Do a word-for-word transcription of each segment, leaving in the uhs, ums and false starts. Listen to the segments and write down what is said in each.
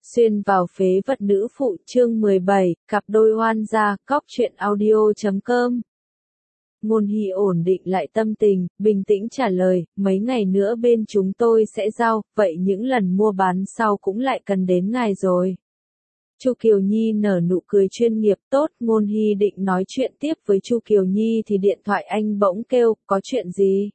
Xuyên vào phế vật nữ phụ chương mười bảy, cặp đôi oan gia, cóc truyện audio chấm com. Ngôn Hy ổn định lại tâm tình, bình tĩnh trả lời, mấy ngày nữa bên chúng tôi sẽ giao, vậy những lần mua bán sau cũng lại cần đến ngài rồi. Chu Kiều Nhi nở nụ cười chuyên nghiệp tốt, Ngôn Hy định nói chuyện tiếp với Chu Kiều Nhi thì điện thoại anh bỗng kêu, có chuyện gì?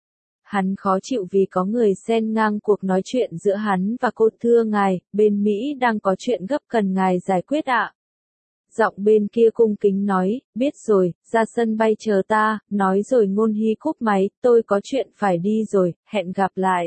Hắn khó chịu vì có người xen ngang cuộc nói chuyện giữa hắn và cô, thưa ngài, bên Mỹ đang có chuyện gấp cần ngài giải quyết ạ. Giọng bên kia cung kính nói, biết rồi, ra sân bay chờ ta, nói rồi Ngôn Hy cúp máy, tôi có chuyện phải đi rồi, hẹn gặp lại.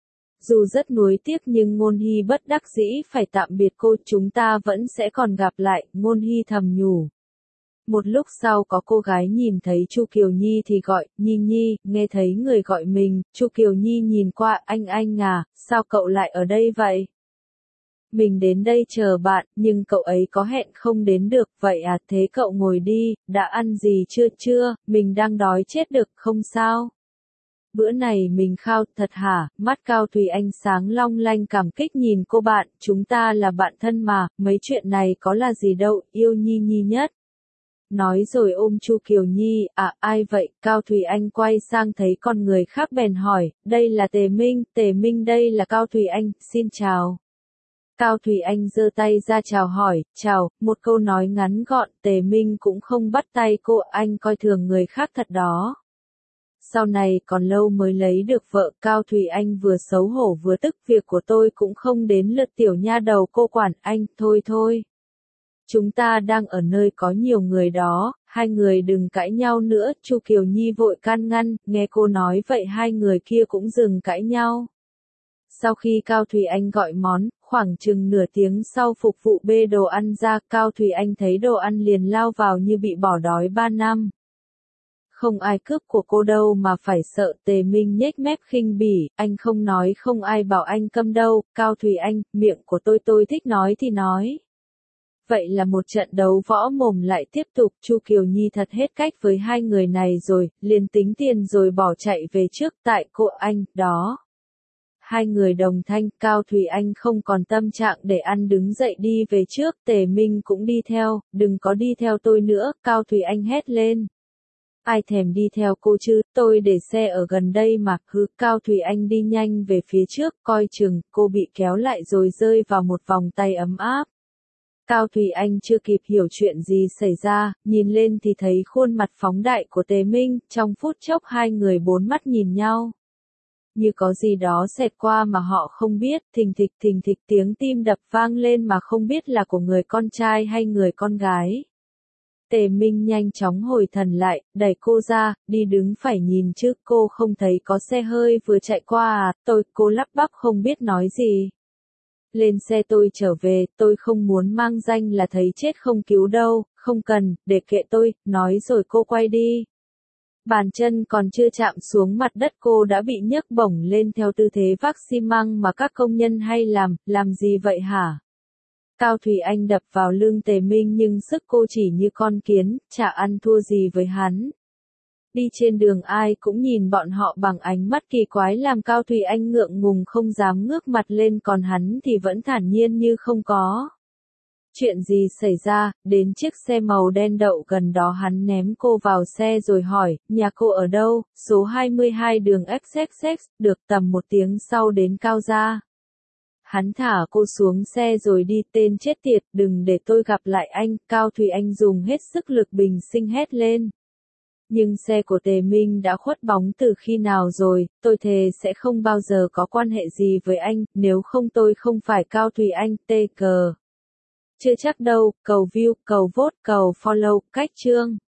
Dù rất nuối tiếc nhưng Ngôn Hy bất đắc dĩ phải tạm biệt cô, chúng ta vẫn sẽ còn gặp lại, Ngôn Hy thầm nhủ. Một lúc sau có cô gái nhìn thấy Chu Kiều Nhi thì gọi, Nhi Nhi, nghe thấy người gọi mình, Chu Kiều Nhi nhìn qua, anh anh à, sao cậu lại ở đây vậy? Mình đến đây chờ bạn, nhưng cậu ấy có hẹn không đến được, vậy à, thế cậu ngồi đi, đã ăn gì chưa chưa, mình đang đói chết được, không sao. Bữa này mình khao, thật hả, mắt Cao Thùy Anh sáng long lanh cảm kích nhìn cô bạn, chúng ta là bạn thân mà, mấy chuyện này có là gì đâu, yêu Nhi Nhi nhất. Nói rồi ôm Chu Kiều Nhi, à ai vậy, Cao Thùy Anh quay sang thấy con người khác bèn hỏi, đây là Tề Minh, Tề Minh đây là Cao Thùy Anh, xin chào. Cao Thùy Anh giơ tay ra chào hỏi, chào, một câu nói ngắn gọn, Tề Minh cũng không bắt tay cô, anh coi thường người khác thật đó. Sau này còn lâu mới lấy được vợ, Cao Thùy Anh vừa xấu hổ vừa tức, việc của tôi cũng không đến lượt tiểu nha đầu cô quản, anh, thôi thôi. Chúng ta đang ở nơi có nhiều người đó, hai người đừng cãi nhau nữa, Chu Kiều Nhi vội can ngăn, nghe cô nói vậy hai người kia cũng dừng cãi nhau. Sau khi Cao Thùy Anh gọi món, khoảng chừng nửa tiếng sau phục vụ bê đồ ăn ra, Cao Thùy Anh thấy đồ ăn liền lao vào như bị bỏ đói ba năm. Không ai cướp của cô đâu mà phải sợ, Tề Minh nhếch mép khinh bỉ, anh không nói không ai bảo anh câm đâu, Cao Thùy Anh, miệng của tôi tôi thích nói thì nói. Vậy là một trận đấu võ mồm lại tiếp tục, Chu Kiều Nhi thật hết cách với hai người này rồi, liền tính tiền rồi bỏ chạy về trước, tại cô anh, đó. Hai người đồng thanh, Cao Thùy Anh không còn tâm trạng để ăn đứng dậy đi về trước, Tề Minh cũng đi theo, đừng có đi theo tôi nữa, Cao Thùy Anh hét lên. Ai thèm đi theo cô chứ, tôi để xe ở gần đây mà, hứ, Cao Thùy Anh đi nhanh về phía trước, coi chừng, cô bị kéo lại rồi rơi vào một vòng tay ấm áp. Cao Thùy Anh chưa kịp hiểu chuyện gì xảy ra, nhìn lên thì thấy khuôn mặt phóng đại của Tề Minh, trong phút chốc hai người bốn mắt nhìn nhau. Như có gì đó xẹt qua mà họ không biết, thình thịch thình thịch tiếng tim đập vang lên mà không biết là của người con trai hay người con gái. Tề Minh nhanh chóng hồi thần lại, đẩy cô ra, đi đứng phải nhìn chứ, cô không thấy có xe hơi vừa chạy qua à, tôi, cô lắp bắp không biết nói gì. Lên xe tôi trở về, tôi không muốn mang danh là thấy chết không cứu đâu, không cần, để kệ tôi, nói rồi cô quay đi. Bàn chân còn chưa chạm xuống mặt đất cô đã bị nhấc bổng lên theo tư thế vác xi măng mà các công nhân hay làm, làm gì vậy hả? Cao Thùy Anh đập vào lưng Tề Minh nhưng sức cô chỉ như con kiến, chả ăn thua gì với hắn. Đi trên đường ai cũng nhìn bọn họ bằng ánh mắt kỳ quái làm Cao Thùy Anh ngượng ngùng không dám ngước mặt lên, còn hắn thì vẫn thản nhiên như không có. Chuyện gì xảy ra, đến chiếc xe màu đen đậu gần đó hắn ném cô vào xe rồi hỏi, nhà cô ở đâu, số hai mươi hai đường ích ích ích, được tầm một tiếng sau đến Cao gia. Hắn thả cô xuống xe rồi đi, tên chết tiệt, đừng để tôi gặp lại anh, Cao Thùy Anh dùng hết sức lực bình sinh hét lên. Nhưng xe của Tề Minh đã khuất bóng từ khi nào rồi, tôi thề sẽ không bao giờ có quan hệ gì với anh, nếu không tôi không phải Cao Thùy Anh, tê cờ. Chưa chắc đâu, cầu view, cầu vote, cầu follow, cách chương.